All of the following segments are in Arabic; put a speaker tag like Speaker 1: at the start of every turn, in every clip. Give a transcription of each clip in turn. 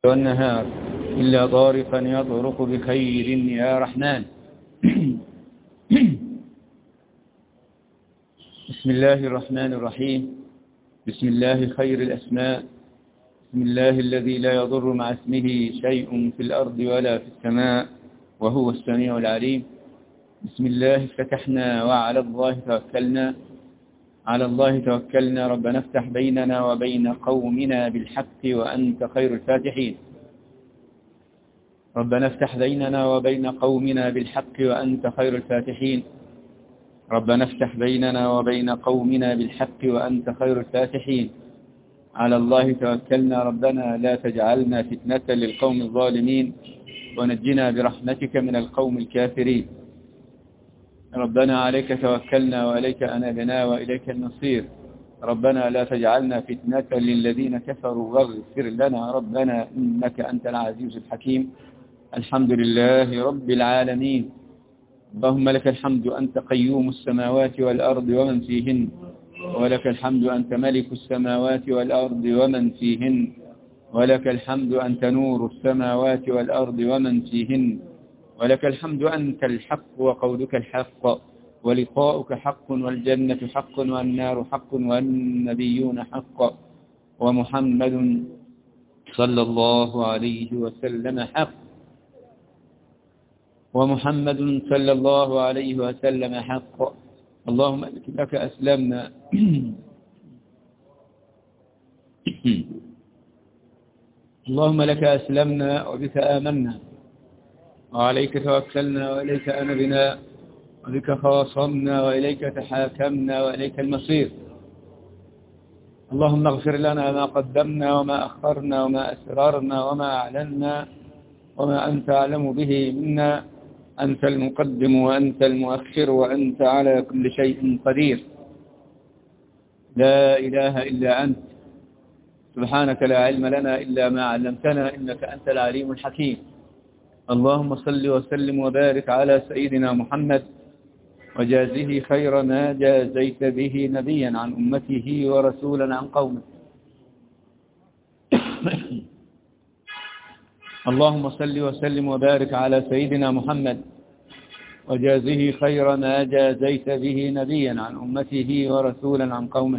Speaker 1: والنهار إلا طارقا يطرق بخير يا رحمن. بسم الله الرحمن الرحيم. بسم الله خير الأسماء. بسم الله الذي لا يضر مع اسمه شيء في الأرض ولا في السماء وهو السميع العليم. بسم الله فتحنا وعلى الله توكلنا. على الله توكلنا. ربنا افتح بيننا وبين قومنا بالحق وأنت خير الفاتحين. ربنا افتح بيننا وبين قومنا بالحق وأنت خير الفاتحين. ربنا افتح بيننا وبين قومنا بالحق وأنت خير الفاتحين. على الله توكلنا. ربنا لا تجعلنا فتنة للقوم الظالمين ونجنا برحمتك من القوم الكافرين. ربنا عليك توكلنا وإليك أنابنا وإليك النصير. ربنا لا تجعلنا فتنة للذين كفروا واغفر لنا ربنا إنك أنت العزيز الحكيم. الحمد لله رب العالمين. اللهم لك الحمد أنت قيوم السماوات والأرض ومن فيهن، ولك الحمد أنت ملك السماوات والأرض ومن فيهن، ولك الحمد أنت نور السماوات والأرض ومن فيهن، ولك الحمد أنت الحق وقولك الحق ولقاؤك حق والجنة حق والنار حق والنبيون حق ومحمد صلى الله عليه وسلم حق. ومحمد صلى الله عليه وسلم حق. اللهم لك أسلمنا. اللهم لك أسلمنا وبك آمنا وعليك توكلنا وإليك أنبنا وبك خاصمنا وإليك تحاكمنا وإليك المصير. اللهم اغفر لنا ما قدمنا وما أخرنا وما أسررنا وما أعلنا وما أنت أعلم به منا. أنت المقدم وأنت المؤخر وأنت على كل شيء قدير. لا إله إلا أنت سبحانك لا علم لنا إلا ما علمتنا إنك أنت العليم الحكيم. اللهم صل وسلم وبارك على سيدنا محمد وجازه خير ما جازيت به نبيا عن أمته ورسولا عن قومه. اللهم صل وسلم وبارك على سيدنا محمد وجازه خير ما جازيت به نبيا عن أمته ورسولا عن قومه.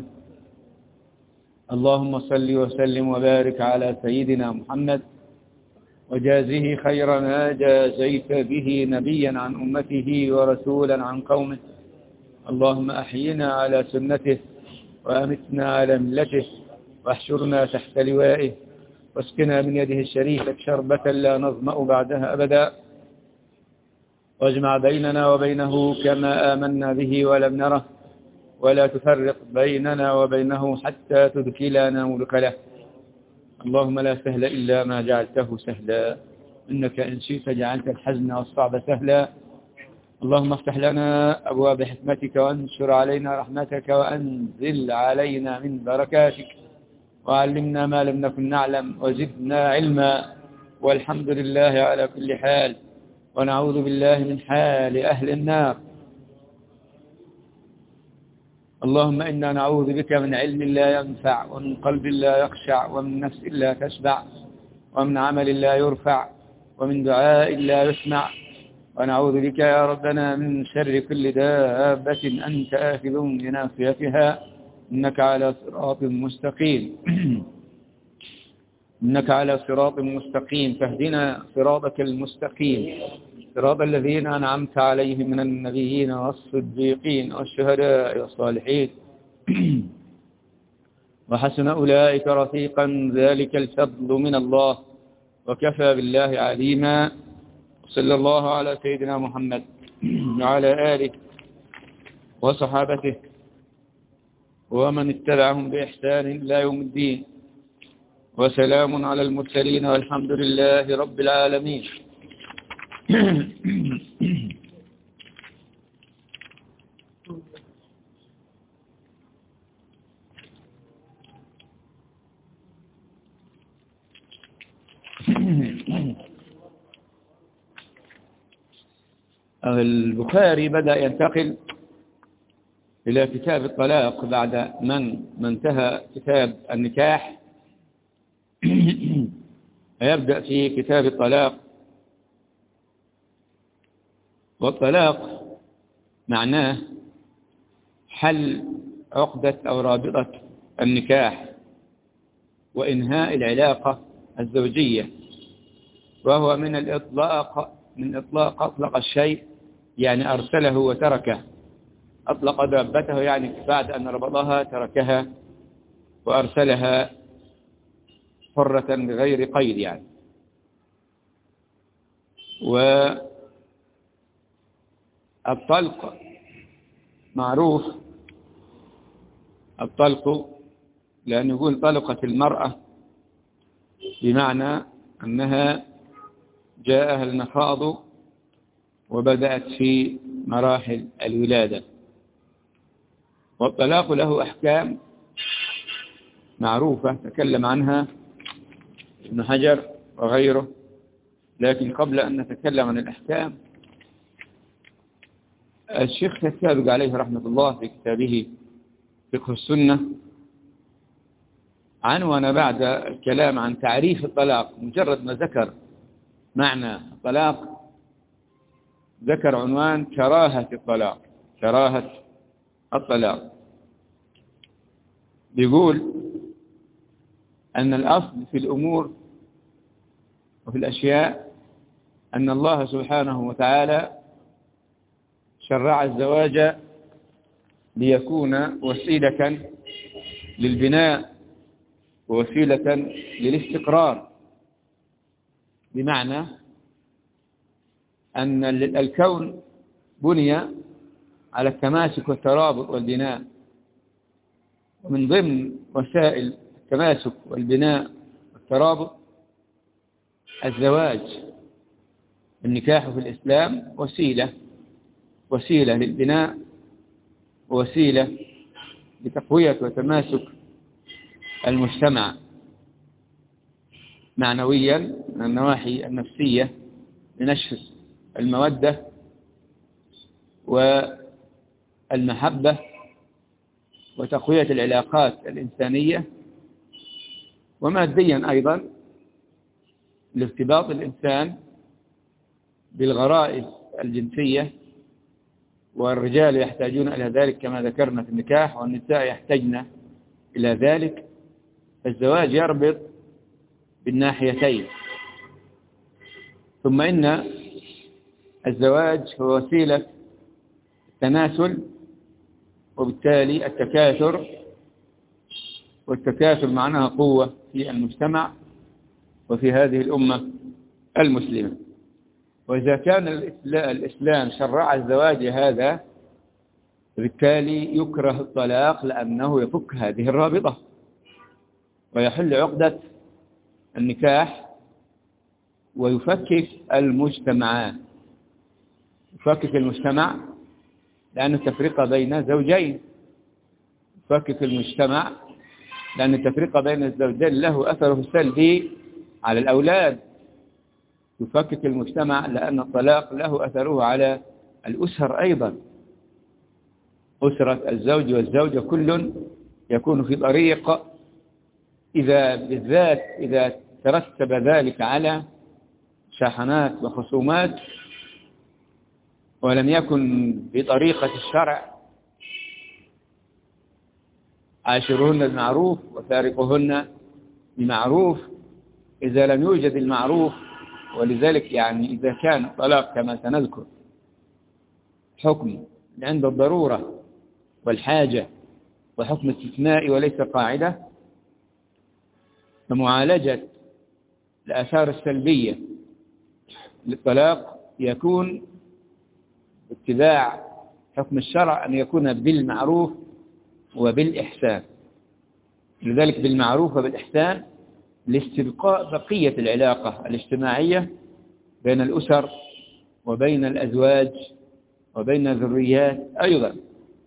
Speaker 1: اللهم صل وسلم وبارك على سيدنا محمد وجازه خير ما جازيت به نبيا عن أمته ورسولا عن قومه. اللهم أحينا على سنته وأمتنا على ملته واحشرنا تحت لوائه واسقنا من يده الشريفة شربة لا نظمأ بعدها أبدا. واجمع بيننا وبينه كما آمنا به ولم نره ولا تفرق بيننا وبينه حتى تدخلنا مدخله. اللهم لا سهل إلا ما جعلته سهلا إنك إن شئت جعلت الحزن والصعب سهلا. اللهم افتح لنا أبواب حكمتك وانشر علينا رحمتك وأنزل علينا من بركاتك وعلمنا ما لم نكن نعلم وزدنا علما. والحمد لله على كل حال ونعوذ بالله من حال أهل النار. اللهم إنا نعوذ بك من علم لا ينفع ومن قلب لا يخشع ومن نفس لا تشبع ومن عمل لا يرفع ومن دعاء لا يسمع. ونعوذ بك يا ربنا من شر كل دابة أنت آخذ بناصيتها إنك على صراط مستقيم. إنك على صراط مستقيم فاهدنا صراطك المستقيم صراط الذين أنعمت عليهم من النبيين والصديقين والشهداء والصالحين وحسن أولئك رفيقا ذلك الفضل من الله وكفى بالله عليما. صلى الله على سيدنا محمد وعلى آله وصحابته ومن اتبعهم بإحسان إلى يوم الدين. وسلام على المرسلين والحمد لله رب العالمين. البخاري بدأ ينتقل إلى كتاب الطلاق بعد من انتهى كتاب النكاح يبدأ في كتاب الطلاق. والطلاق معناه حل عقدة أو رابطة النكاح وإنهاء العلاقة الزوجية، وهو من الإطلاق، من إطلاق أطلق الشيء يعني أرسله وتركه. أطلق دابته يعني بعد أن ربطها تركها وأرسلها حرة بغير قيد يعني. والطلق معروف، الطلق لأن يقول طلقت المرأة بمعنى أنها جاءها المخاض وبدأت في مراحل الولادة. والطلاق له أحكام معروفة تكلم عنها ابن حجر وغيره، لكن قبل أن نتكلم عن الأحكام، الشيخ السابق عليه رحمة الله في كتابه فقه السنة عنوان بعد الكلام عن تعريف الطلاق، مجرد ما ذكر معنى الطلاق ذكر عنوان كراهة الطلاق. كراهة الطلاق بيقول أن الأصل في الأمور وفي الأشياء أن الله سبحانه وتعالى شرع الزواج ليكون وسيلة للبناء ووسيلة للاستقرار، بمعنى أن الكون بني على التماسك والترابط والبناء، ومن ضمن وسائل التماسك والبناء والترابط الزواج. النكاح في الإسلام وسيلة للبناء ووسيلة لتقوية وتماسك المجتمع معنويا من النواحي النفسية، لنشر المودة والمحبة وتقوية العلاقات الإنسانية، وماديا أيضا لارتباط الإنسان بالغرائز الجنسية، والرجال يحتاجون إلى ذلك كما ذكرنا في النكاح، والنساء يحتاجن إلى ذلك. الزواج يربط بالناحيتين. ثم إن الزواج هو وسيلة التناسل وبالتالي التكاثر، والتكاثر معناها قوة في المجتمع وفي هذه الأمة المسلمة. وإذا كان الإسلام شرع الزواج هذا، بالتالي يكره الطلاق لأنه يفك هذه الرابطة ويحل عقدة النكاح ويفكك المجتمعات. يفكك المجتمع لأن التفرقة بين زوجين، يفكك المجتمع لأن التفرقة بين الزوجين له أثره السلبي على الأولاد. يفكك المجتمع لأن الطلاق له أثره على الأسر أيضا. أسرة الزوج والزوجة كل يكون في طريق، بالذات إذا ترتب ذلك على شاحنات وخصومات ولم يكن بطريقة الشرع. عاشرهن بالمعروف وفارقهن بمعروف. إذا لم يوجد المعروف، ولذلك يعني إذا كان الطلاق كما سنذكر حكم عند الضرورة والحاجة وحكم استثنائي وليس قاعدة، فمعالجة الآثار السلبية للطلاق يكون اتباع حكم الشرع أن يكون بالمعروف وبالإحسان. لذلك بالمعروف وبالإحسان لاستبقاء بقية العلاقة الاجتماعية بين الأسر وبين الأزواج وبين الذريات أيضا.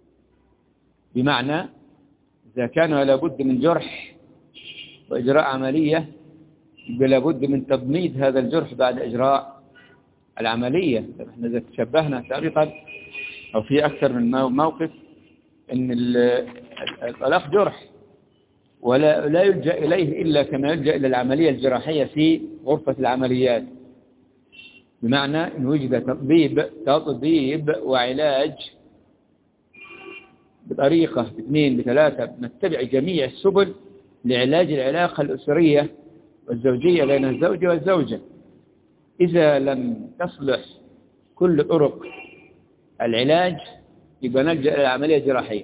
Speaker 1: بمعنى إذا كان لابد من جرح وإجراء عملية، لابد من تضميد هذا الجرح بعد إجراء العملية. نحن إذا تشبهنا سابقا أو في أكثر من موقف أن الطلاق جرح، ولا لا يلجأ إليه إلا كما يلجأ إلى العملية الجراحية في غرفة العمليات، بمعنى أن وجد تطبيب وعلاج بطريقة باثنين بثلاثة، نتبع جميع السبل لعلاج العلاقة الأسرية والزوجية بين الزوج والزوجة. إذا لم تصلح كل طرق العلاج يبقى نلجأ إلى العملية الجراحية،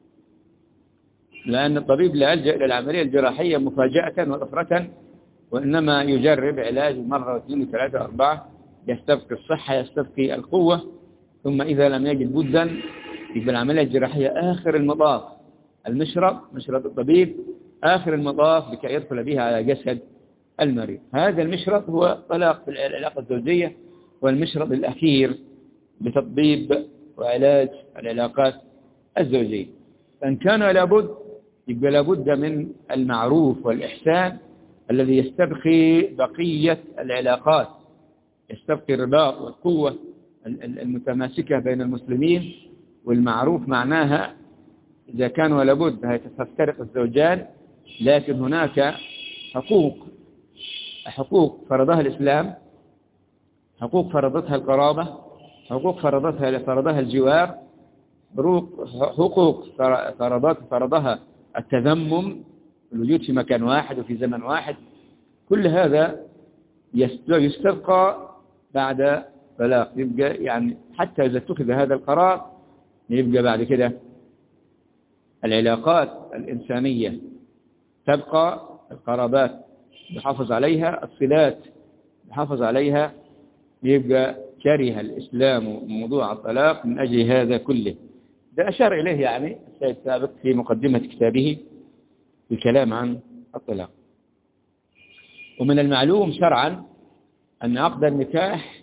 Speaker 1: لأن الطبيب لا يلجأ إلى العملية الجراحية مفاجأة وطفرة، وإنما يجرب علاج مرة واثنين وثلاثة وأربعة، يستبقي الصحة يستبقي القوة، ثم إذا لم يجد بدا يبقى العملية الجراحية آخر المطاف، مشرط الطبيب آخر المطاف لكي يدخل بها على جسد المريض. هذا المشرط هو طلاق في العلاقة الزوجية، والمشرط الأخير بتطبيب وعلاج العلاقات الزوجية. فإن كان لابد يبقى لابد من المعروف والإحسان الذي يستبقي بقية العلاقات، يستبقي الرباط والقوة المتماسكة بين المسلمين. والمعروف معناها إذا كان ولابد هيتفترق الزوجان، لكن هناك حقوق فرضها الإسلام، حقوق فرضتها القرابة، حقوق فرضها الجوار، حقوق فرضها التذمم، الوجود في مكان واحد وفي زمن واحد. كل هذا يستبقى بعد طلاق. يبقى يعني حتى إذا اتخذ هذا القرار يبقى بعد كده العلاقات الإنسانية تبقى، القرابات يحافظ عليها، الصلات يحافظ عليها. يبقى كره الإسلام موضوع الطلاق من أجل هذا كله. ده أشار إليه يعني السيد سابق في مقدمة كتابه بالكلام عن الطلاق. ومن المعلوم شرعا أن عقد النكاح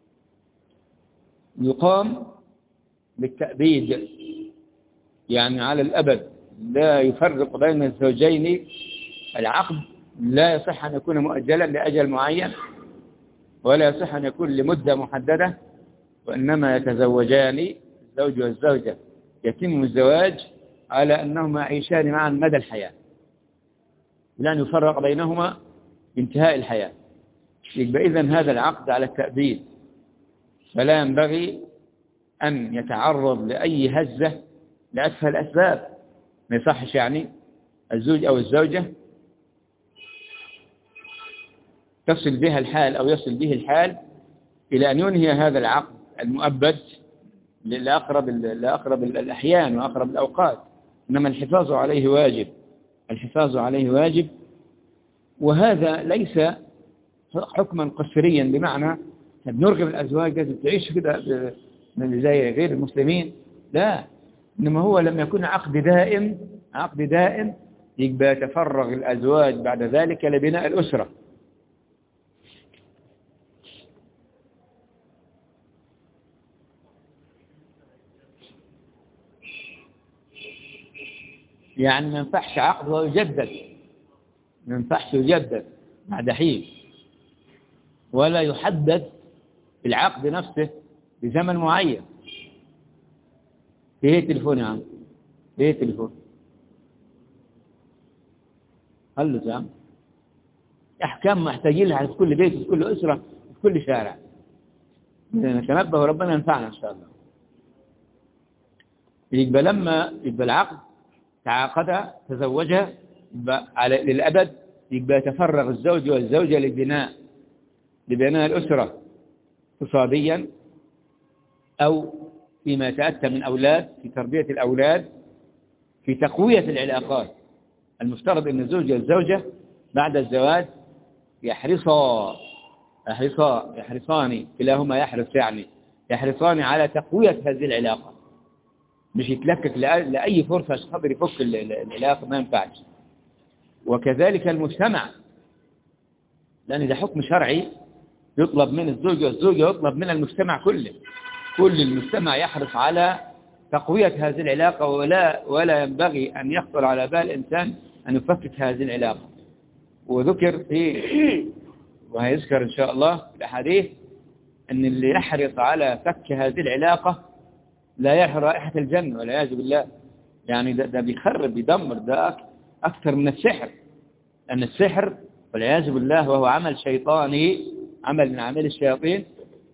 Speaker 1: يقام بالتأبيد، يعني على الأبد، لا يفرق بين الزوجين. العقد لا يصح أن يكون مؤجلا لأجل معين، ولا يصح أن يكون لمدة محددة، وإنما يتزوجان الزوج والزوجة، يتم الزواج على أنهما يعيشان معا مدى الحياة، لن يفرق بينهما بانتهاء الحياة. يبقى إذن هذا العقد على التأبيد، فلا ينبغي أن يتعرض لأي هزة لأسفل الأسباب. ما يصحش يعني الزوج أو الزوجة تصل بها الحال أو يصل به الحال إلى أن ينهي هذا العقد المؤبد لأقرب الأحيان وأقرب الأوقات. إنما الحفاظ عليه واجب، الحفاظ عليه واجب. وهذا ليس حكما قسريا بمعنى نرغب الأزواج لازم تعيش كده زي غير المسلمين، لا، إنما هو لما يكون عقد دائم يبقى يتفرغ الأزواج بعد ذلك لبناء الأسرة. يعني ما ينفعش عقد ويجدد، ما ينفعش يجدد بعد حين، ولا يحدد العقد نفسه بزمن معين. ايه التليفون يا عم؟ ايه التليفون؟ قال له يا عم احكام محتاجين لها في كل بيت، في كل اسره، في كل شارع. نتنبه وربنا ينفعنا ان شاء الله. يبقى لما يبقى العقد تعاقدها تزوجها يبقى للأبد، يبقى يتفرغ الزوج والزوجة لبناء الأسرة اقتصاديا، أو فيما يتأتى من أولاد، في تربية الأولاد، في تقوية العلاقات. المفترض أن الزوج والزوجة بعد الزواج يحرصان كلاهما يحرص، يعني يحرصان على تقوية هذه العلاقة، مش يتلكك لأي فرصة عشان خاطر يفك العلاقة، ما ينفعش. وكذلك المجتمع، لأن ده حكم شرعي يطلب من الزوج والزوجة، يطلب من المجتمع كله، كل المجتمع يحرص على تقوية هذه العلاقة، ولا ينبغي أن يخطر على بال إنسان أن يفكك هذه العلاقة. وذكر وهيذكر إن شاء الله في الأحاديث أن اللي يحرص على فك هذه العلاقة لا يرى رائحة الجنة والعياذ بالله. يعني ده بيخرب بيدمر، ده أكثر من السحر، أن السحر والعياذ بالله وهو عمل شيطاني، عمل من أعمال الشياطين،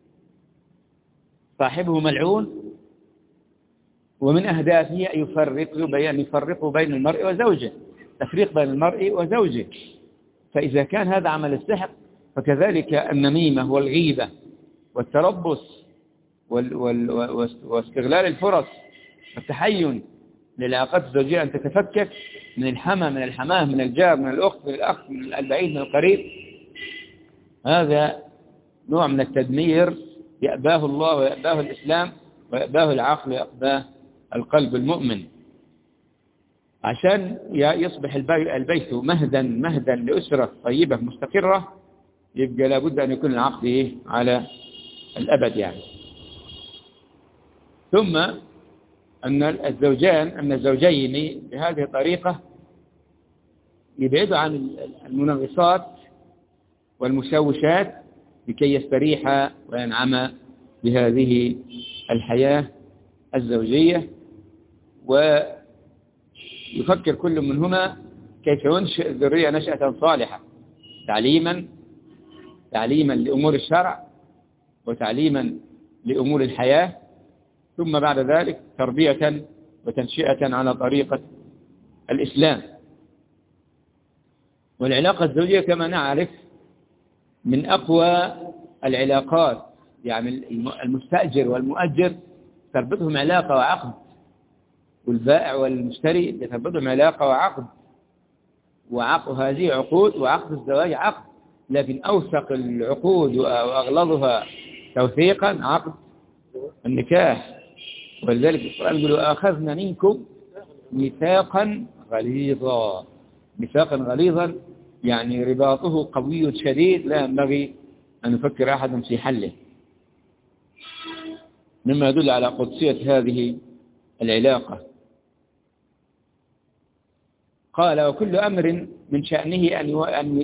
Speaker 1: صاحبه ملعون، ومن أهدافه أن يفرق بين المرء وزوجه، تفريق بين المرء وزوجه. فإذا كان هذا عمل السحر فكذلك النميمة والغيبة والتربص واستغلال الفرص والتحين للعلاقات الزوجية أن تتفكك من الحمى، من الحماه، من الجار، من الأخت، من الأخ، من البعيد، من القريب. هذا نوع من التدمير يأباه الله ويأباه الإسلام ويأباه العقل ويأباه القلب المؤمن. عشان يصبح البيت مهدا لأسرة طيبة مستقرة، يبقى لابد أن يكون العقد على الأبد يعني. ثم أن الزوجين بهذه الطريقة يبعدوا عن المنغصات والمشوشات لكي يستريح وينعم بهذه الحياة الزوجية، ويفكر كل منهما كيف ينشئ الذرية نشأة صالحة، تعليما لأمور الشرع وتعليما لأمور الحياة، ثم بعد ذلك تربية وتنشئة على طريقة الإسلام. والعلاقة الزوجية كما نعرف من أقوى العلاقات، يعني المستأجر والمؤجر تربطهم علاقة وعقد، والبائع والمشتري تربطهم علاقة وعقد، وعقد هذه عقود، وعقد الزواج عقد، لكن أوثق العقود وأغلظها توثيقا عقد النكاح. ولذلك القرآن يقول أخذنا منكم ميثاقا غليظا، يعني رباطه قوي شديد لا ينبغي أن يفكر أحد في حله، مما يدل على قدسية هذه العلاقة. قال وكل أمر من شأنه أن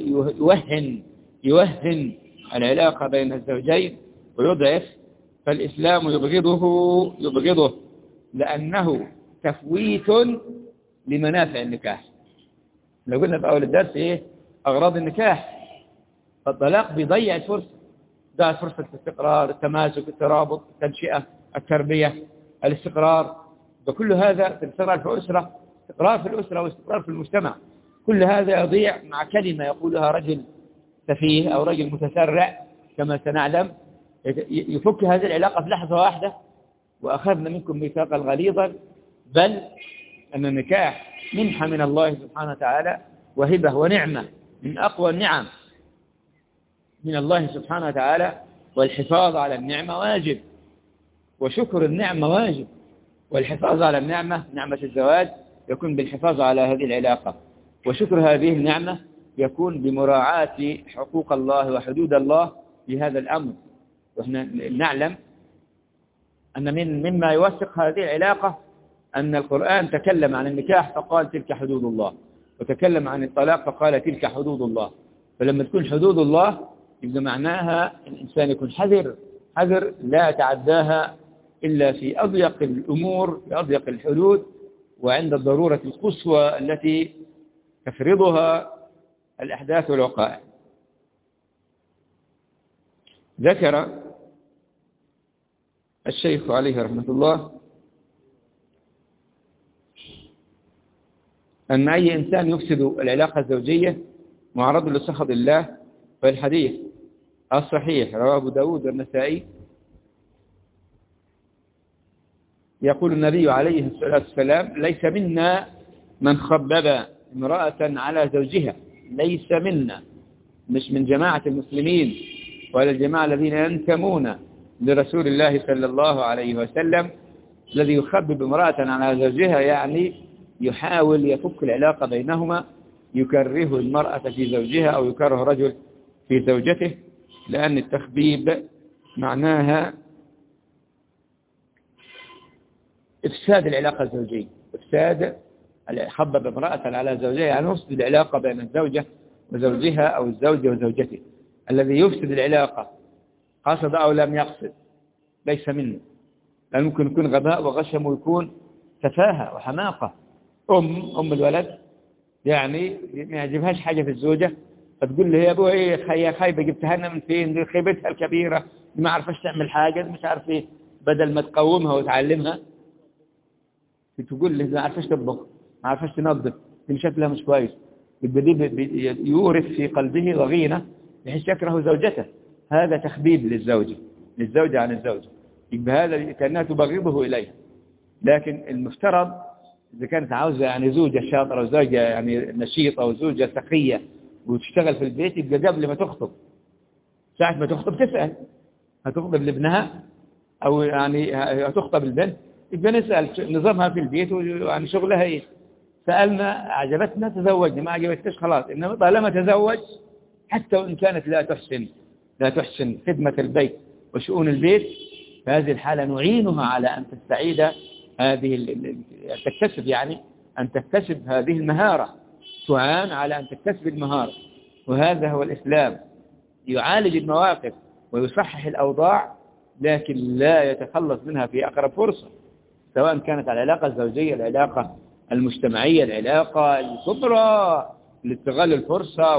Speaker 1: يوهن العلاقة بين الزوجين ويضعف، فالإسلام يبغضه لأنه تفويت لمنافع النكاح. لو قلنا في أول الدرس أغراض النكاح، فالطلاق بيضيع الفرصة، ضيع فرصة الاستقرار، التماسك، الترابط، التنشئة، التربية، الاستقرار، وكل هذا في الاستقرار في الأسرة، استقرار في الأسرة واستقرار في المجتمع، كل هذا يضيع مع كلمة يقولها رجل سفيه أو رجل متسرع كما سنعلم، يفك هذه العلاقة في لحظة واحدة. وأخذنا منكم ميثاقا غليظا، بل أن النكاح منحة من الله سبحانه وتعالى وهبة ونعمة من أقوى النعم من الله سبحانه وتعالى، والحفاظ على النعمة واجب، وشكر النعمة واجب، والحفاظ على النعمة، نعمة الزواج، يكون بالحفاظ على هذه العلاقة، وشكر هذه النعمة يكون بمراعاة حقوق الله وحدود الله بهذا الأمر. وإحنا نعلم أن مما يوثق هذه العلاقة أن القرآن تكلم عن النكاح فقال تلك حدود الله، وتكلم عن الطلاق فقال تلك حدود الله. فلما تكون حدود الله يبقى معناها الإنسان يكون حذر لا يتعداها إلا في أضيق الأمور، في أضيق الحدود، وعند الضرورة القصوى التي تفرضها الأحداث والوقائع. ذكر الشيخ عليه رحمة الله أن أي إنسان يفسد العلاقة الزوجية معرض لسخط الله. فالحديث الصحيح رواه أبو داود والنسائي، يقول النبي عليه الصلاة والسلام ليس منا من خبب امرأة على زوجها، ليس منا، مش من جماعة المسلمين ولا الجماعة الذين ينتمون لرسول الله صلى الله عليه وسلم. الذي يخبب امرأة على زوجها يعني يحاول يفك العلاقة بينهما، يكره المرأة في زوجها أو يكره رجل في زوجته، لأن التخبيب معناها إفساد العلاقة الزوجية، إفساد، خبب امرأة على زوجها يعني يفسد العلاقة بين الزوجة وزوجها أو الزوج وزوجته. الذي يفسد العلاقة قصد أو لم يقصد ليس منه، لأن ممكن يكون غباء وغشم ويكون تفاهة وحماقة. أم الولد يعني ما يعجبهاش حاجة في الزوجة، فتقول له يا أبوه إيه يا خايبة جبتها لنا من فين؟ دي خيبتها الكبيرة، دي ما عرفش تعمل حاجة، دي مش عارف إيه. بدل ما تقومها وتعلمها تقول له ما عرفش تطبخ، ما عرفش تنظف، دي شكلها مش كويس. يبقى دي يورث في قلبه ضغينة بحيث يكره زوجته. هذا تخبيب للزوجة عن الزوج. يبقى هذا كأنها تبغضه إليها. لكن المفترض إذا كانت عاوزة يعني زوجة شاطرة وزوجة يعني نشيطة وزوجة سخية وتشتغل في البيت، يبقى قبل ما تخطب، ساعة ما تخطب تسأل هتخطب لابنها أو يعني هتخطب البنت، يبقى نسأل نظامها في البيت ويعني شغلها إيه. سألنا عجبتنا تزوجنا، ما عجبتكش خلاص. إنما طالما تزوج حتى وإن كانت لا تحسن خدمة البيت وشؤون البيت، فهذه الحالة نعينها على أن تستعيد أن تكتسب هذه المهارة، تعان على أن تكتسب المهارة. وهذا هو الإسلام، يعالج المواقف ويصحح الأوضاع، لكن لا يتخلص منها في أقرب فرصة، سواء كانت العلاقة الزوجية، العلاقة المجتمعية، العلاقة الكبرى، لاستغلال الفرصة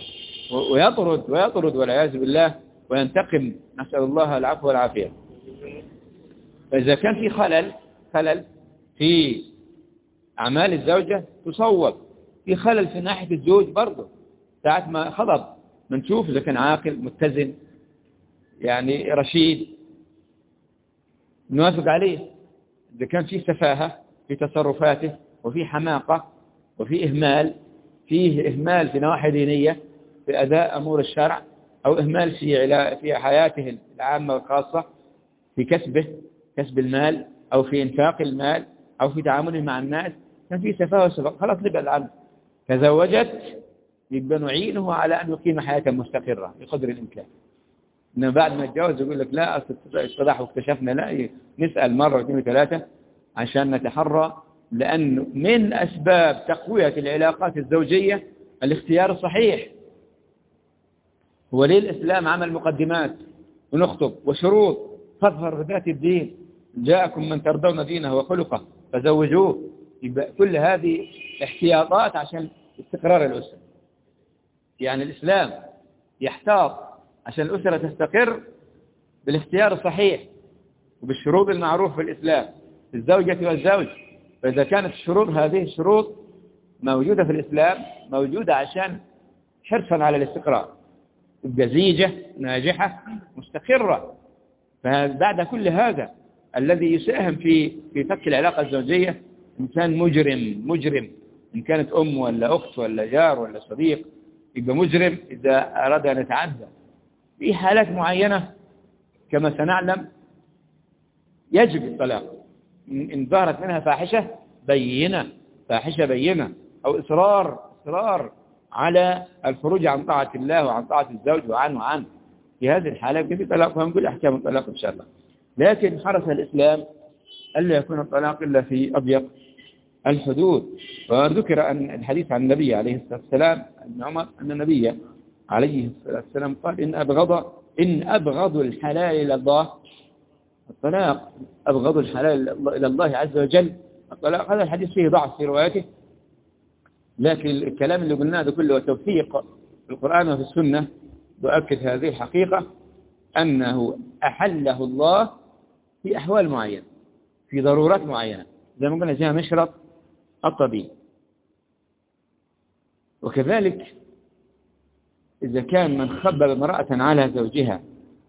Speaker 1: ويطرد والعياذ بالله وينتقم، نسأل الله العفو والعافية. فإذا كان في خلل في أعمال الزوجة تصوب، في خلل في ناحية الزوج برضه، ساعة ما خطب منشوف إذا كان عاقل متزن يعني رشيد نوافق عليه. إذا كان في سفاهة في تصرفاته وفي حماقة وفي فيه إهمال في نواحي دينية في أداء أمور الشرع، أو إهمال في حياته العامة والخاصة، في كسب المال أو في إنفاق المال أو في تعامله مع الناس، كان في سفاهة وسفاهة، خلاص نبعد عنه. تزوجت يبقى نعينه على أن يقيم حياة مستقرة بقدر الإمكان. إنما بعد ما يتجوز يقول لك لا اتضح واكتشفنا، لا، نسأل مرة واثنين وثلاثة عشان نتحرى، لأنه من أسباب تقوية العلاقات الزوجية الاختيار الصحيح. هو ليه الإسلام عمل مقدمات ونخطب وشروط؟ فاظهر بذات الدين، جاءكم من ترضون دينه وخلقه فزوجوه. يبقى كل هذه احتياطات عشان استقرار الأسرة. يعني الإسلام يحتاط عشان الأسرة تستقر بالاختيار الصحيح وبالشروط المعروف في الإسلام في الزوجة والزوج. فإذا كانت هذه الشروط موجودة في الإسلام، موجودة عشان حرصا على الاستقرار، تبقى زيجة ناجحة مستقرة. فبعد كل هذا الذي يساهم في فك العلاقة الزوجية إنسان مجرم، إن كانت أم ولا أخت ولا جار ولا صديق، يبقى مجرم إذا أراد أن يتعدى. في حالات معينة كما سنعلم يجب الطلاق، إن ظهرت منها فاحشة بينة أو إصرار على الخروج عن طاعة الله وعن طاعة الزوج وعنه. في هذه الحالة يبقى في طلاق، وهنقول أحكام الطلاق إن شاء الله. لكن حرص الإسلام ألا يكون الطلاق إلا في أضيق الحدود. وذكر أن الحديث عن النبي عليه الصلاة والسلام ابن عمر أن النبي عليه الصلاة والسلام قال إن أبغض الحلال إلى الله الطلاق، أبغض الحلال إلى الله عز وجل الطلاق. هذا الحديث فيه ضعف في روايته، لكن الكلام اللي قلناه ده كله توثيق في القرآن وفي السنة يؤكد هذه الحقيقة، أنه أحله الله في أحوال معينة، في ضرورات معينة، زي ما قلنا فيها مشرط الطبيب. وكذلك إذا كان من خبب امرأة على زوجها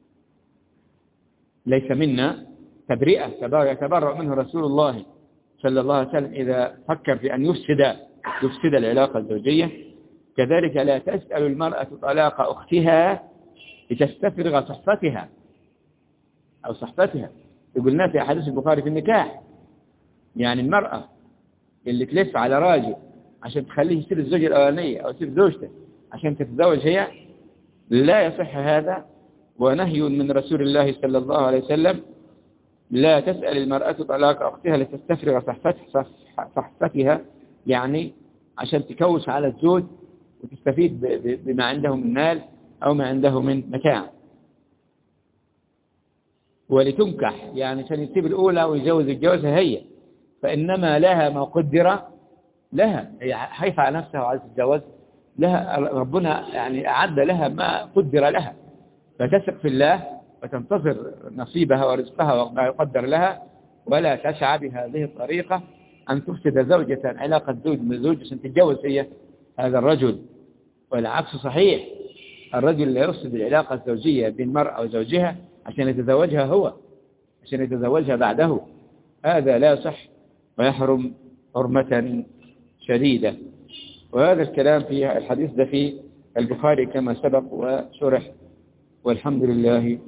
Speaker 1: ليس منا، تبرئة يتبرأ منه رسول الله صلى الله عليه وسلم إذا فكر في أن يفسد العلاقة الزوجية. كذلك لا تسأل المرأة طلاق أختها لتستفرغ صحفتها أو صحفتها. يقولنا في حديث البخاري في النكاح، يعني المرأة اللي تلف على راجل عشان تخليه يصير الزوجة الأولانية أو يصير زوجته عشان تتزوج هي، لا يصح هذا، ونهي من رسول الله صلى الله عليه وسلم: لا تسأل المرأة طلاق أختها لتستفرغ صحفتها، يعني عشان تكوش على الزوج وتستفيد بما عنده من مال أو ما عنده من متاع. ولتنكح يعني عشان يسيب الأولى ويجوز الجوازة هي، فإنما لها ما قدر لها، هي خايفة على نفسها وعايزة تتجوز، لها ربنا يعني أعد لها ما قدر لها، فتثق في الله وتنتظر نصيبها ورزقها وما يقدر لها، ولا تسعى بهذه الطريقة أن تفسد زوجة، علاقة زوج من زوج عشان تتجوز هي هذا الرجل. والعكس صحيح، الرجل لا يفسد العلاقة الزوجية بين المرأة وزوجها عشان يتزوجها هو، عشان يتزوجها بعده، هذا لا يصح ويحرم حرمة شديدة. وهذا الكلام في الحديث ده في البخاري كما سبق وشرح، والحمد لله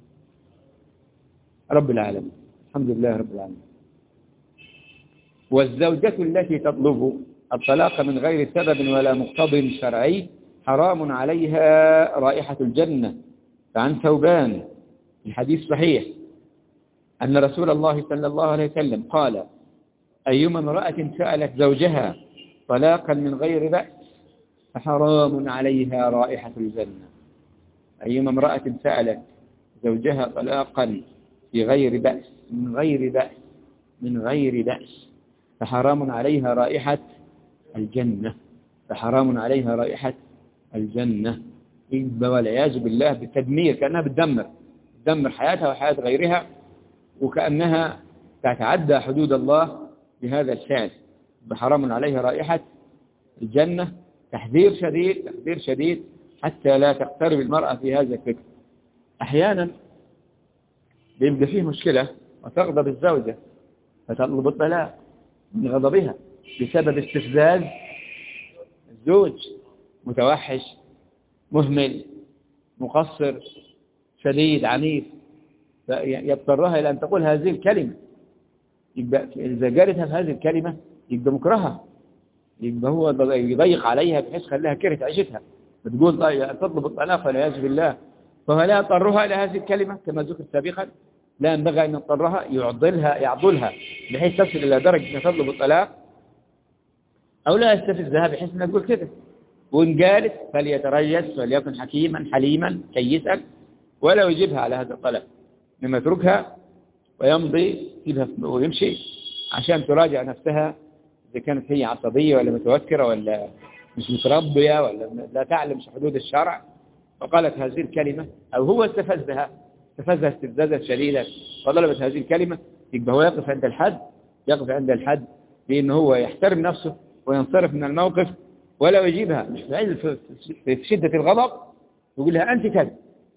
Speaker 1: رب العالمين. الحمد لله رب العالمين. والزوجة التي تطلب الطلاق من غير سبب ولا مقتض شرعي حرام عليها رائحة الجنة. فعن ثوبان الحديث صحيح أن رسول الله صلى الله عليه وسلم قال: أيما امرأة سألت زوجها طلاقا من غير بأس فحرام عليها رائحة الجنة. أيما امرأة سألت زوجها طلاقا بغير بأس، من غير بأس، من غير بأس، فحرام عليها رائحة الجنة، فحرام عليها رائحة الجنة. والعياذ بالله بالتدمير، كأنها بتدمر حياتها وحياة غيرها، وكأنها تتعدى حدود الله بهذا الفعل. فحرام عليها رائحة الجنة. تحذير شديد، تحذير شديد، حتى لا تقترب المرأة في هذا الفكر. أحيانا بيبقى فيه مشكلة وتغضب الزوجة فتطلب الطلاق من غضبها بسبب استفزاز الزوج، متوحش، مهمل، مقصر، شديد، عنيف، يضطرها إلى أن تقول هذه الكلمة. يبقى إذا قالتها بهذه الكلمة يبقى مكرهة، يبقى هو يضيق عليها بحيث خليها كرهت عيشتها، بتقول تطلب الطلاق والعياذ بالله. فلا يضطرها إلى هذه الكلمة كما ذكر سابقا، لا ينبغي أن يضطرها، يعضلها بحيث تصل إلى درجة أن تطلب الطلاق، أو لا يستفزها بحيث أن تقول كذا. وإن قالت فليتريث وليكن حكيما حليما كيسا، ولا يجيبها على هذا الطلب، لما يتركها ويمضي ويمشي عشان تراجع نفسها إذا كانت هي عصبية ولا متوترة ولا مش متربية ولا لا تعلم حدود الشرع، وقالت هذه الكلمة، أو هو استفزها استفزازا شديدا وطلبت هذه الكلمة، يبقى هو يقف عند الحد، يقف عند الحد بأنه هو يحترم نفسه وينصرف من الموقف، ولا يجيبها مش في شدة الغضب يقول لها أنت كذا.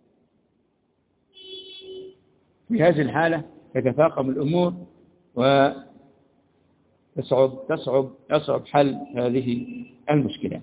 Speaker 1: في هذه الحالة تتفاقم الأمور ويصعب حل هذه المشكلة.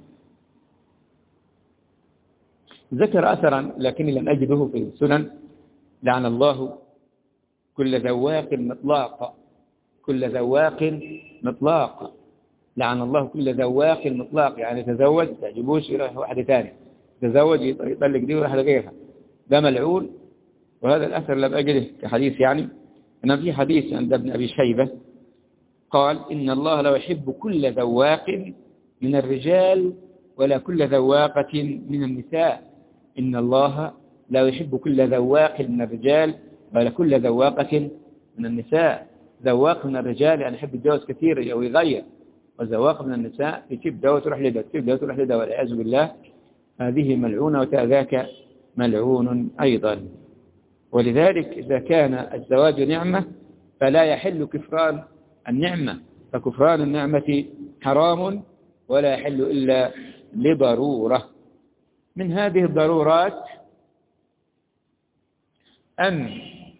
Speaker 1: ذكر أثرا لكني لم أجده في السنن: لعن الله كل ذواق مطلاق، كل ذواق مطلاق، لعن الله كل ذواق مطلاق، يعني تزوج تعجبوش يروح واحدة ثانية، تزوج يطلق دي وراح لغيرها، ده ملعون. وهذا الأثر لم أجده كحديث، يعني أن في حديث عند ابن أبي شيبة قال: إن الله لا يحب كل ذواق من الرجال ولا كل ذواقة من النساء. إن الله لا يحب كل ذواق من الرجال ولا كل ذواقة من النساء. ذواق من الرجال يعني يحب يتجوز كثير أو يغير، وذواق من النساء يسيب ده وتروح لده، تسيب ده وتروح لده، والعياذ بالله. هذه ملعونة وذاك ملعون أيضا. ولذلك إذا كان الزواج نعمة فلا يحل كفران النعمة، فكفران النعمة حرام ولا يحل إلا لضرورة. من هذه الضرورات أن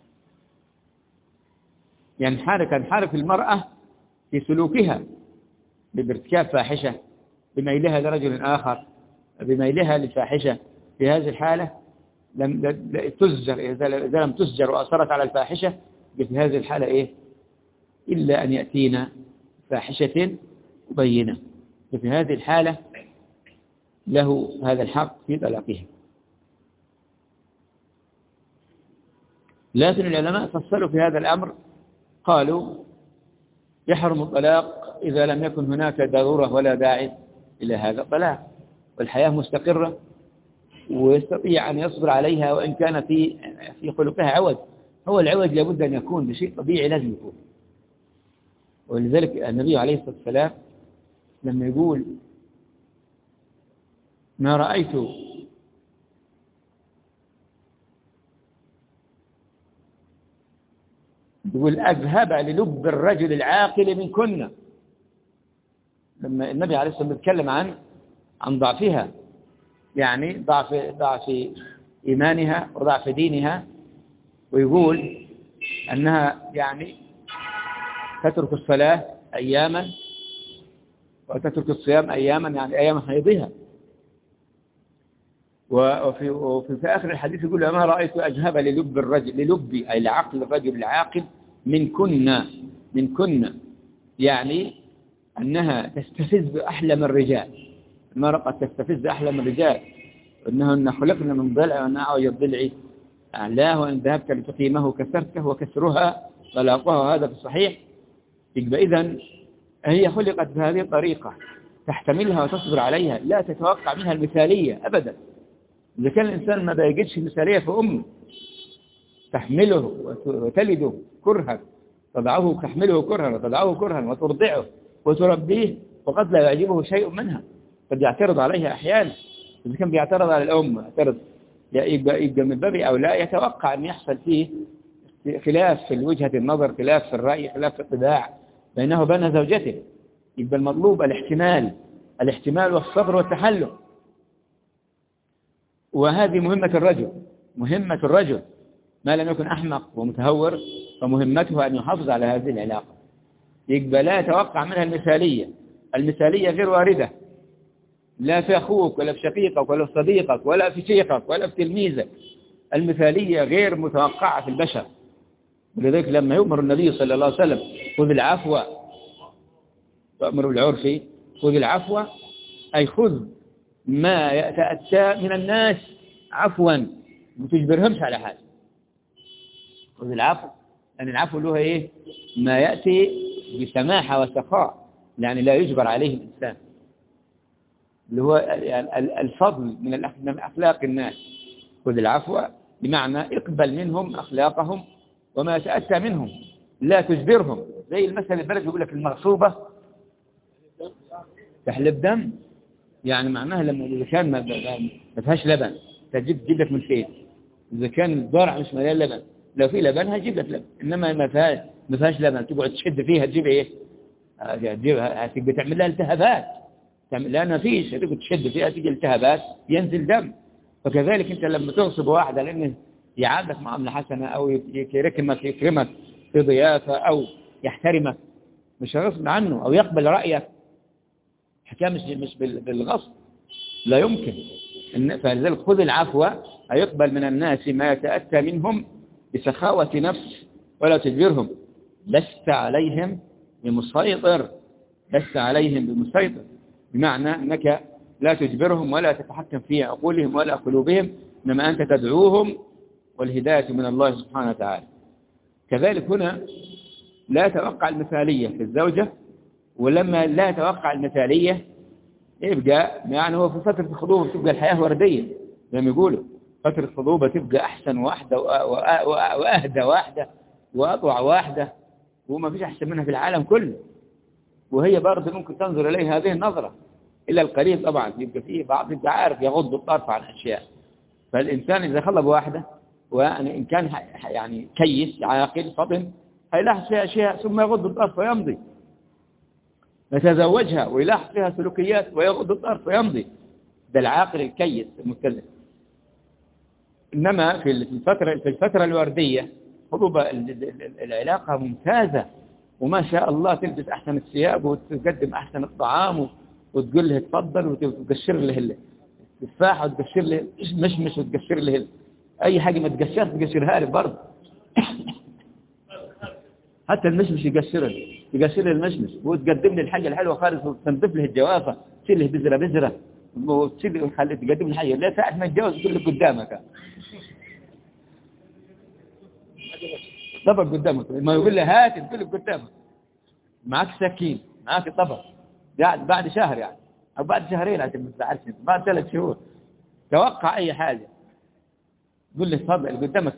Speaker 1: تنحرف المرأة في سلوكها بارتكاب فاحشة، بميلها لرجل آخر، بميلها لفاحشة. في هذه الحالة لم تزجر، إذا لم تزجر وأصرت على الفاحشة، في هذه الحالة إيه؟ إلا أن يأتينا فاحشة مبينة، ففي هذه الحالة له هذا الحق في طلاقها. لكن العلماء فصلوا في هذا الأمر، قالوا يحرم الطلاق إذا لم يكن هناك ضرورة ولا داعي إلى هذا الطلاق، والحياة مستقرة ويستطيع أن يصبر عليها وإن كان في خلقها عوج. هو العوج لابد أن يكون بشيء طبيعي، لازم يكون. ولذلك النبي عليه الصلاة والسلام لما يقول ما رأيت يقول أذهب للب الرجل العاقل من كنا، لما النبي عليه الصلاة والسلام يتكلم عن ضعفها، يعني ضعف إيمانها وضعف دينها، ويقول أنها يعني تترك الصلاة أياما وتترك الصيام أياما، يعني أيام حيضها. وفي آخر الحديث يقول ما رأيت أذهب للب الرجل، للب أي العقل الرجل العاقل من كنا، يعني أنها تستفز أحلم الرجال، المرأة قد تستفز أحلم الرجال، إنهن خلقنا من ضلع وأن أعوج الضلع أعلاه، وإن ذهبت لتقيمه كسرته وكسرها طلاقها، هذا في الصحيح. يبقى إذن هي خلقت بهذه الطريقة، تحتملها وتصبر عليها، لا تتوقع منها المثالية أبدا. إذا كان الإنسان ما بيجدش المثالية في أمه، تحمله وتلده كرها، تحمله كرها وتضعه كرها وترضعه وتربيه، وقد لا يعجبه شيء منها، قد يعترض عليها أحيانا. إذا كان بيعترض على الأم يعترض، يبقى من باب أو لا يتوقع أن يحصل فيه خلاف في وجهة النظر، خلاف في الرأي، خلاف في الطباع بينه وبين زوجته. يبقى المطلوب الاحتمال والصبر والتحلم، وهذه مهمة الرجل ما لم يكن أحمق ومتهور، فمهمته أن يحافظ على هذه العلاقة. يبقى لا يتوقع منها المثالية غير واردة، لا في أخوك ولا في شقيقك ولا في صديقك ولا في شيخك ولا في تلميذك، المثالية غير متوقعة في البشر. ولذلك لما يؤمر النبي صلى الله عليه وسلم خذ العفو وأمر بالعرف، خذ العفو أي خذ ما يتأتى من الناس عفوا، ما تجبرهمش على حاجة. خذ العفو، لأن العفو له إيه؟ ما يأتي بسماحة وسخاء، يعني لا يجبر عليه الإنسان، اللي هو الفضل من أخلاق الناس. خذ العفو بمعنى اقبل منهم أخلاقهم وما يتأتى منهم، لا تجبرهم. زي المثل البلد يقول لك المغصوبة تحلب دم، يعني معناها لما إذا كان ما فيهاش لبن تجيب لك من فين؟ إذا كان الضرع مش مليان لبن، لو في لبن هتجيب لك لبن، إنما ما فيهاش لبن تقعد تشد فيها تجيب إيه؟ هتبقى تعمل لها التهابات، لأن ما فيش، هتبقى تشد فيها تيجي التهابات ينزل دم. فكذلك أنت لما تغصب واحدة لأنه يعاملك معاملة حسنة أو يكرمك في ضيافة أو يحترمك، مش غصب عنه، أو يقبل رأيك، حكاية مش بالغصب، لا يمكن. فلذلك خذ العفو، هيقبل من الناس ما يتأتى منهم بسخاوة نفس ولا تجبرهم، لست عليهم بمسيطر، بمعنى أنك لا تجبرهم ولا تتحكم في عقولهم ولا قلوبهم، إنما أنت تدعوهم، والهداية من الله سبحانه وتعالى. كذلك هنا لا توقع المثالية في الزوجة، ولما لا توقع المثالية يبقى يعني هو في فترة الخطوبة تبقى الحياة وردية زي ما يقولوا، فترة الخطوبة تبقى أحسن واحدة وأهدى واحدة وأطوع واحدة، وما فيش أحسن منها في العالم كله، وهي برضه ممكن تنظر إليه هذه النظرة إلا القليل طبعا. يبقى فيه بعض أنت عارف يغض الطرف عن أشياء، فالإنسان إذا خلى بواحدة وإن كان يعني كيس عاقل فطن هيلاحظ فيها أشياء ثم يغض الطرف ويمضي، يتزوجها ويلاحظ فيها سلوكيات ويغض الطرف ويمضي، ده العاقل الكيس المتزن. إنما في الفترة الوردية خطوبة العلاقة ممتازة، وما شاء الله تلبس أحسن الثياب وتقدم أحسن الطعام وتقول له تفضل وتقشر له التفاحة وتقشر له مشمش وتقشر له أي حاجة ما تقشرها تقشرها له برضه. حتى المشمش يقشر له المشمش، وتقدم له الحاجة الحلوة خالص وتنظف له الجوافة، تشيل له بذرة وتشيل له تقدم له الحاجة لا ساعة ما يتجوز تقول له قدامك طبق قدامك، ما يقول له هات تقول له قدامك، معك سكين معك طبق بعد شهر يعني أو بعد شهرين عشان ما تزعلش، بعد 3 شهور توقع أي حاجة قول له تفضل قدامك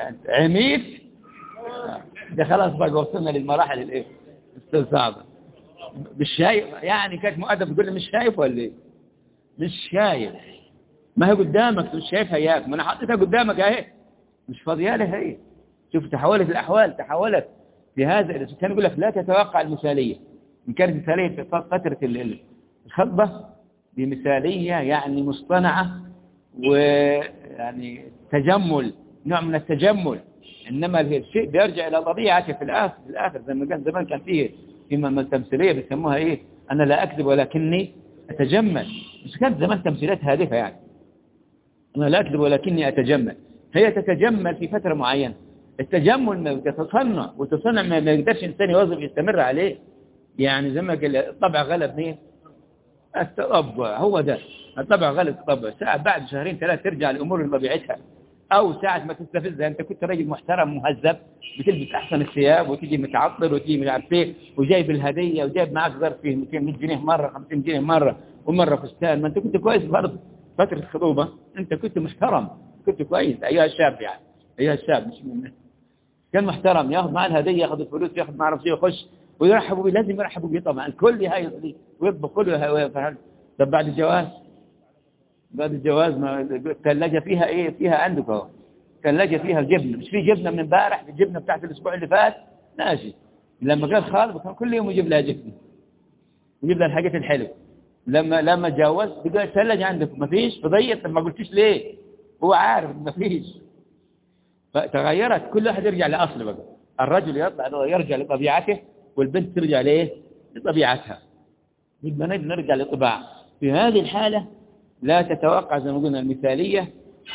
Speaker 1: عميت، ده خلاص بقى وصلنا للمراحل الصعبة. مش شايف يعني، كانت مؤدب تقول لي مش شايف ولا ايه؟ مش شايف، ما هي قدامك مش شايفها اياك، ما انا حطيتها قدامك اهي، مش فاضيه لها هي. شوف تحولت الاحوال، تحولت في هذا. كان يقول لك لا تتوقع المثاليه. ان كانت مثاليه في فتره الخطبه بمثاليه يعني مصطنعه، ويعني تجمل، نوع من التجمل. انما الشيء بيرجع الى طبيعته في الاخر زي ما كان زمان كان فيه في التمثيليه بيسموها ايه، انا لا اكذب ولكني اتجمل. مش كانت زمان تمثيلات هادفه يعني، انا لا اكذب ولكني اتجمل. هي تتجمل في فتره معينه. التجمل ما يتصنع، وتصنع ما يقدرش انسان يواظب يستمر عليه. يعني زي ما قال الطبع غلب مين؟ التطبع. هو ده الطبع غلب التطبع. ساعة بعد شهرين ثلاثة ترجع الأمور لطبيعتها، أو ساعة ما تستفزها. أنت كنت راجل محترم مهذب، بتلبس أحسن الثياب وتيجي متعطر وتيجي مش عارف إيه، وجايب الهدية وجايب معك ظرف فيه 200 جنيه مرة، 50 جنيه مرة، ومرة فستان. ما أنت كنت كويس برضه فترة الخطوبة، أنت كنت محترم، كنت كويس أيها الشاب يعني، أيها الشاب مش من كان محترم، ياخذ معاه الهدية، ياخذ الفلوس، ياخذ ما أعرف شيء، يخش ويرحبوا به. لازم يرحبوا به طبعا، الكل هاي ويطبخ كله ويفعل. طب بعد الجواز، بعد الجواز ما الثلاجة فيها ايه؟ فيها عندك اهو الثلاجة فيها جبنة، مش في جبنة من امبارح، الجبنة بتاعت الاسبوع اللي فات ماشي. لما قال خالد كان كل يوم يجيب لها جبنة، يجيب لها الحاجات الحلوة. لما تجاوز بقى الثلاجة عندك ما فيش، فضيت. ما قلتيش ليه؟ هو عارف ما فيش. فتغيرت، كل واحد يرجع لأصله بقى. الرجل يرجع لطبيعته، والبنت ترجع ليه؟ لطبيعتها. يبقى نرجع للطباع. في هذه الحالة لا تتوقع زي ما قلنا المثالية،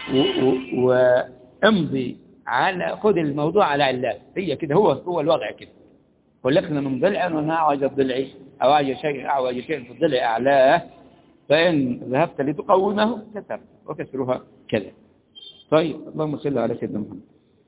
Speaker 1: وامضي على، خذ الموضوع على علات. هي كده، هو الوضع كده. خلقنا من ضلع وما أعوج الضلع، أعوج شيء في الضلع أعلاه، فإن ذهبت لتقومه كسر، وكسرها كذا. طيب اللهم صل على سيدنا محمد.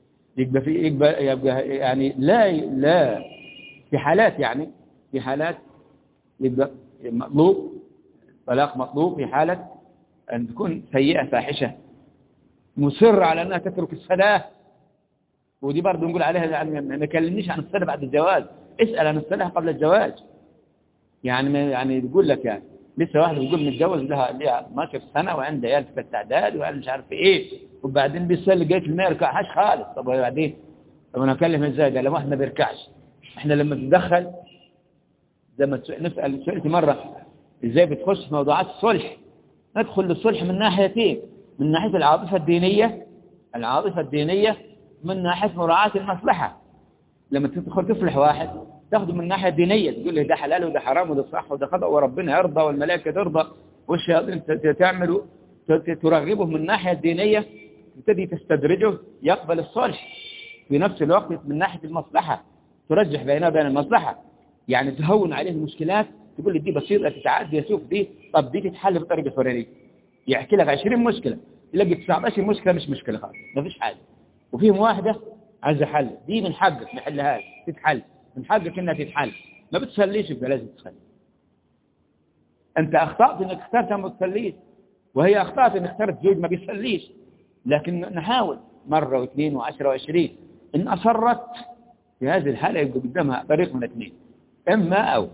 Speaker 1: يبقى يعني لا في حالات، يعني في حالات يبقى مطلوب طلاق، مطلوب في حالة أن تكون سيئة فاحشة مصر على أنها تترك الصلاة. ودي برضه نقول عليها يعني ما كلمنيش عن الصلاة بعد الجواز، اسأل عن الصلاة قبل الجواز. يعني يقول لك يعني لسه واحد بيقول متجوز لها 12 سنة وعنده عيال في التعداد وقال مش عارف ايه، وبعدين بيصلي جاي ما يركعش خالص. طب وبعدين؟ طب انا اكلم ازاي ده لما واحد ما بيركعش؟ احنا لما بندخل زي ما سئلت مرة ازاي بتخش في موضوعات الصلح. ندخل للصلح من ناحيتين، من ناحية العاطفة الدينية، من ناحية مراعاة المصلحة. لما تدخل تصلح واحد تاخده من الناحية الدينية، تقول له ده حلال وده حرام وده صح وده خطأ، وربنا يرضى والملائكة ترضى والشياطين تعمل، ترغبه من الناحية الدينية، تبتدي تستدرجه يقبل الصلح. في نفس الوقت من ناحية المصلحة ترجح بينه وبين المصلحة، يعني تهون عليه المشكلات، تقول لي دي بسيطة تتعدي يشوف دي، طب دي تتحل بطريقة فورية. يحكي لك 20 مشكلة، يلاقي 19 مشكلة مش مشكلة خالص، ما فيش حاجة، وفيهم واحدة عايزة حل. دي من حقك نحلها، تتحل، من حقك انها تتحل. ما بتصليش يبقى لازم تصلي. انت اخطأت انك اخترتها ما تصليش، وهي اخطأت انك اخترت زوج ما بيصليش. لكن نحاول مرة واثنين وعشرة وعشرين. ان اصرت في هذه الحالة يبقى قدامها طريق من اثنين، اما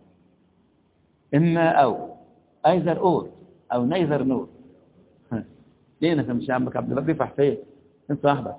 Speaker 1: او ايذر اور او نيذر نور. ليه انت مش عمك عبد اللطيف حفيظ انت صاحبك؟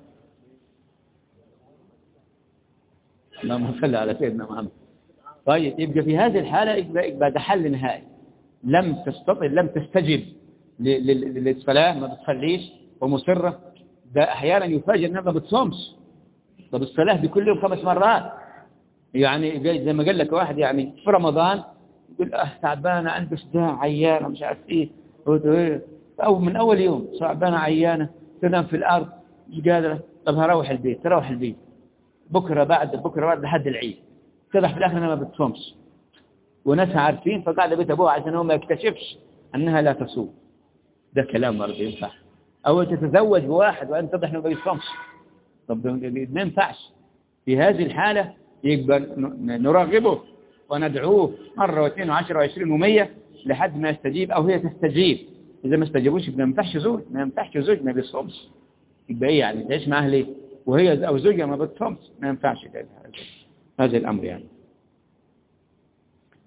Speaker 1: اللهم صل على سيدنا محمد. طيب يبقى في هذه الحالة يبقى ده حل نهائي. لم تستجب للصلاة، ما بتصليش ومصرة. ده احيانا يفاجئ انها ما بتصومش. طب الصلاة دي كل يوم 5 مرات، يعني زي ما قال لك واحد يعني في رمضان يقول تعبانة، عندي صداع، عيانة، مش عارف ايه، او من اول يوم تعبانة عيانة، تنام في الارض مش قادرة. طب هروح البيت، تروح البيت بكرة بعد لحد العيد، تضح في الاخر انها ما بتصومش، وناسها عارفين، فقاعدة بيت ابوها عشان هو ما يكتشفش انها لا تصوم. ده كلام مرضي ينفع؟ او تتزوج بواحد وانت تضح انه ما بيصومش. طب ما ينفعش. في هذه الحالة يبقى نراقبه وندعوه مرة واثنين وعشرة وعشرين ومية لحد ما يستجيب أو هي تستجيب. إذا ما استجابوش ما ينفعش زوج ما بيصومش. يبقى إيه يعني تعيش معاه ليه وهي أو زوجها ما بتصومش؟ ما ينفعش هذا الأمر يعني.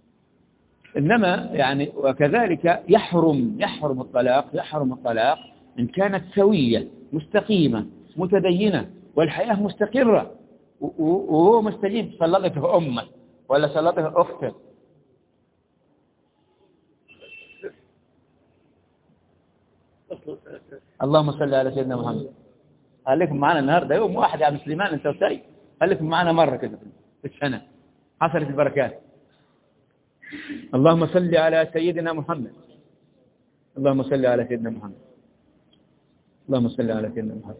Speaker 1: إنما يعني وكذلك يحرم الطلاق إن كانت سوية مستقيمة متدينة والحياة مستقرة وهو مستجيب، سلطته أمه ولا سلطته أخته. اللهم صل على سيدنا محمد. خليكم معنا النهارده يوم واحد يا عبد سليمان انت وسعيد، خليكم معنا مرة كده في السنة حصلت البركات. اللهم صل على سيدنا محمد. اللهم صل على سيدنا محمد. اللهم صل على سيدنا محمد.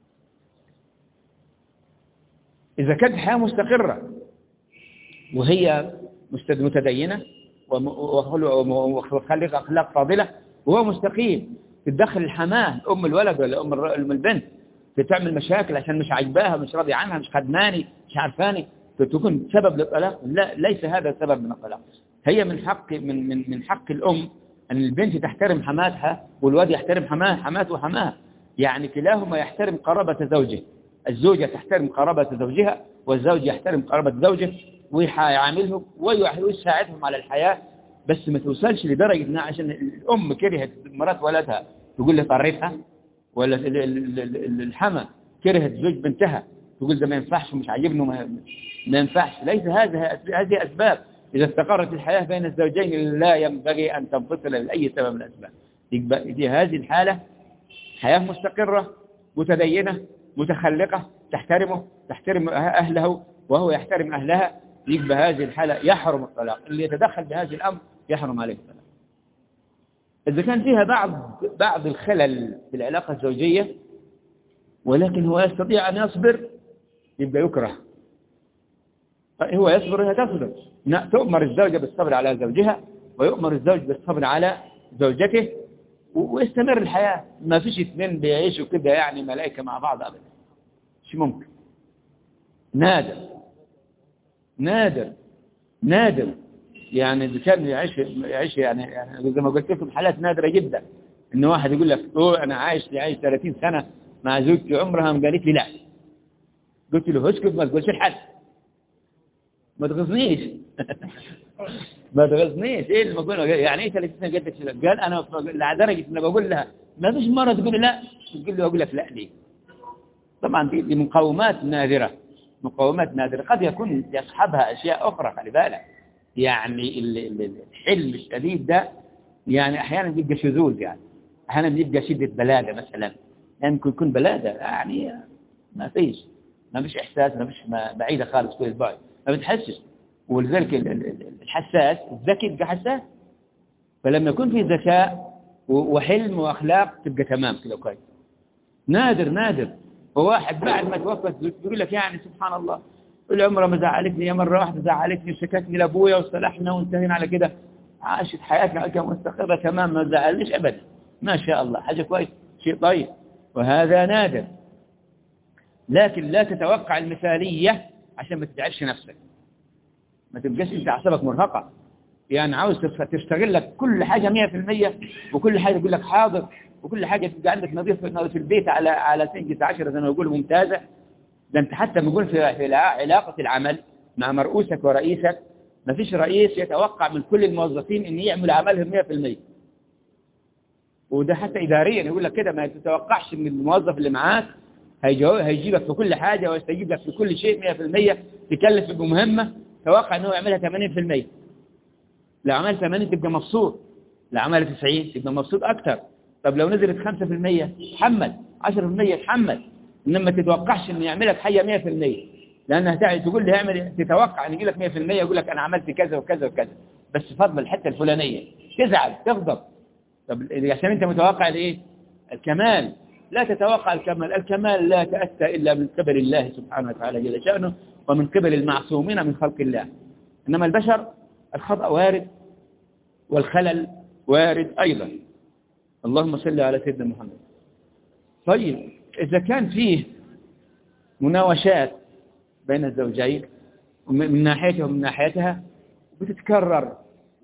Speaker 1: إذا كانت حياة مستقرة وهي متدينة وخلق أخلاق فاضلة وهو مستقيم، تتدخل الحماه أم الولد ولا أم البنت تعمل مشاكل عشان مش عاجباها مش راضي عنها مش خدماني مش عارفاني تكون سبب للطلاق. لا، ليس هذا سبب من الطلاق. هي من حق الأم أن البنت تحترم حماتها والولد يحترم حماته وحماها، يعني كلاهما يحترم قرابة زوجه. الزوجة تحترم قرابة زوجها والزوج يحترم قرابة زوجه ويعاملهم ويساعدهم على الحياة، بس ما توصلش لدرجة إنها عشان الأم كرهت مرات ولدها تقول لي طريتها، ولا الحما كرهت زوج بنتها تقول ده ما ينفعش ومش عاجبني ما ينفعش. ليس هذه أسباب. إذا استقرت الحياة بين الزوجين لا ينبغي أن تنفصل لأي سبب من الأسباب. في هذه الحالة حياة مستقرة متدينة متخلقة تحترم أهله وهو يحترم أهلها، يبقى هذه الحالة يحرم الطلاق. اللي يتدخل بهذه الأمر يحرم عليه الطلاق. إذا كان فيها بعض الخلل في العلاقة الزوجية ولكن هو يستطيع أن يصبر يبقى يكره. هو يصبر وهي تصبر. تؤمر الزوجة بالصبر على زوجها ويؤمر الزوج بالصبر على زوجته ويستمر الحياة. ما فيش اثنين بيعيشوا كده يعني ملائكة مع بعض أبدا، مش ممكن. نادر يعني إذا كان يعيش يعني زي ما قلت لكم حالات نادرة جدا إن واحد يقول لك أنا عايش 30 سنة مع زوجتي عمرها ما قالت لي لا. قلت له اسكت ما تقولش لحد، ما تغزنيش ما تغزنيش. ايه اللي بقوله يعني ايه 30 سنه قالت لك؟ قال انا لدرجه ان بقول لها ما فيش مره تقول لي لا، تقول له اقول لك لا ليه. طبعا دي مقومات نادره قد يكون يصحبها اشياء اخرى. خلي بالك يعني الحلم الشديد ده يعني احيانا بيبقى شذوذ، يعني احيانا بيبقى شده بلاده مثلا، ممكن يكون بلاده يعني ما فيش احساس، ما بعيده خالص كل البعد ما بتحسش. ولذلك الحساس الذكي يبقى حساس، فلما يكون في ذكاء وحلم واخلاق تبقى تمام كده كويس. نادر وواحد بعد ما توفت بيقول لك يعني سبحان الله العمره ما زعلتني، يا مره واحده زعلتني وشكتني لابويا واصطلحنا وانتهينا على كده، عاشت حياتنا مستقره تمام ما زعلنيش ابدا، ما شاء الله حاجه كويس شيء طيب. وهذا نادر. لكن لا تتوقع المثاليه عشان ما تتعبش نفسك، ما تبقاش انت اعصابك مرهقه، يعني عاوز تشتغل لك كل حاجه 100% وكل حاجه تقول لك حاضر وكل حاجه تبقى عندك نظيف في البيت على سنجة 10 زي ما يقولوا ممتازه. ده انت حتى بنقول في علاقه العمل مع مرؤوسك ورئيسك، ما فيش رئيس يتوقع من كل الموظفين ان يعملوا عملهم 100%. وده حتى اداريا يقول لك كده، ما تتوقعش من الموظف اللي معاك هيجيبك في كل حاجه ويستجيب لك في كل شيء 100%. تكلف بمهمه توقع انه يعملها 80%. لو عمل 80 تبقى مبسوط، لو عمل 90 تبقى مبسوط اكثر. طب لو نزلت 5% تحمل، 10% تحمل، انما تتوقعش انه يعملك حاجه 100%، لانها تقول لي اعمل، تتوقع ان يجي لك 100% يقول لك انا عملت كذا وكذا وكذا بس فضل الحته الفلانيه، تزعل تغضب. طب عشان انت متوقع الايه؟ الكمال. لا تتوقع الكمال لا تأتى الا من قبل الله سبحانه وتعالى جل شأنه ومن قبل المعصومين من خلق الله. انما البشر الخطأ وارد والخلل وارد ايضا. اللهم صل على سيدنا محمد. طيب إذا كان فيه مناوشات بين الزوجين من ناحيته ومن ناحيتها بتتكرر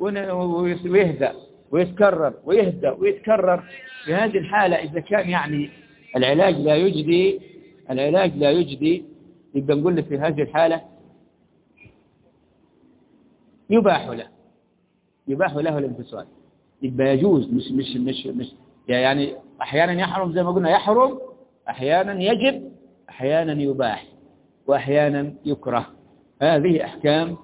Speaker 1: ويهدأ ويتكرر ويهدأ ويتكرر، في هذه الحالة إذا كان يعني العلاج لا يجدي يبقى نقول له في هذه الحالة يباح يباح له الانفصال. يبقى يجوز، مش يعني أحيانا يحرم زي ما قلنا يحرم، أحيانا يجب، أحيانا يباح، وأحيانا يكره. هذه أحكام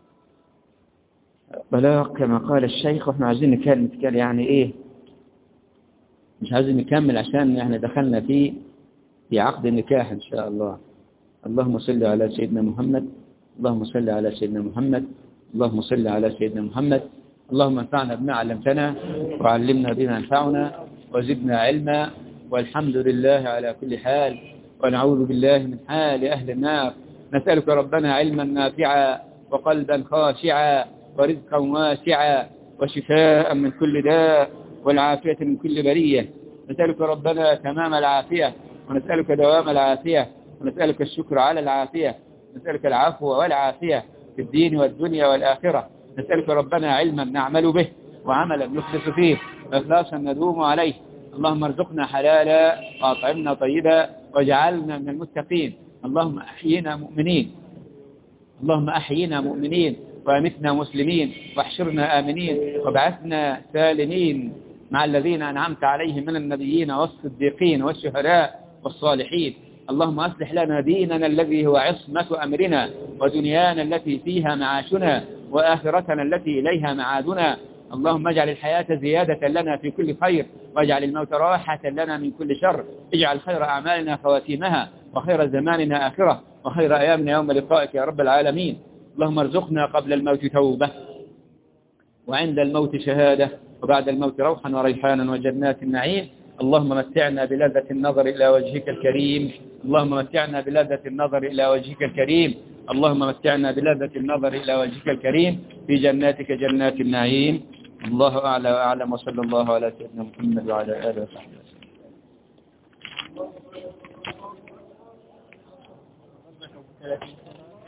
Speaker 1: بلاغ كما قال الشيخ. وإحنا عايزين نتكلم يعني إيه، مش عايزين نكمل عشان إحنا دخلنا في عقد النكاح إن شاء الله. اللهم صل على سيدنا محمد، اللهم صل على سيدنا محمد، اللهم صل على سيدنا محمد. اللهم انفعنا بما علمتنا وعلمنا بما ينفعنا وزدنا علما، والحمد لله على كل حال، ونعوذ بالله من حال أهل النار. نسألك ربنا علما نافعا وقلبا خاشعا ورزقا واسعا وشفاء من كل داء والعافية من كل بلية. نسألك ربنا تمام العافية، ونسألك دوام العافية، ونسألك الشكر على العافية، نسألك العفو والعافية في الدين والدنيا والآخرة. نسألك ربنا علما نعمل به، وعملا نخلص فيه، وإخلاصا ندوم عليه. اللهم ارزقنا حلالا وأطعمنا طيبا واجعلنا من المتقين. اللهم أحينا مؤمنين، اللهم أحينا مؤمنين وأمتنا مسلمين، واحشرنا آمنين، وابعثنا سالمين مع الذين أنعمت عليهم من النبيين والصديقين والشهداء والصالحين. اللهم أصلح لنا ديننا الذي هو عصمة أمرنا، ودنيانا التي فيها معاشنا، وآخرتنا التي إليها معادنا. اللهم اجعل الحياة زيادة لنا في كل خير، واجعل الموت راحة لنا من كل شر. اجعل خير أعمالنا خواتيمها، وخير زماننا آخرة، وخير أيامنا يوم لقائك يا رب العالمين. اللهم ارزقنا قبل الموت توبة، وعند الموت شهادة، وبعد الموت روحا وريحانا وجنات النعيم. اللهم متعنا بلذة النظر إلى وجهك الكريم، اللهم متعنا بلذة النظر إلى وجهك الكريم، اللهم متعنا بلذة النظر إلى وجهك الكريم في جناتك جنات النعيم. الله أعلى وأعلم، وصلى الله على سيدنا محمد وعلى آله وصحبه وسلم.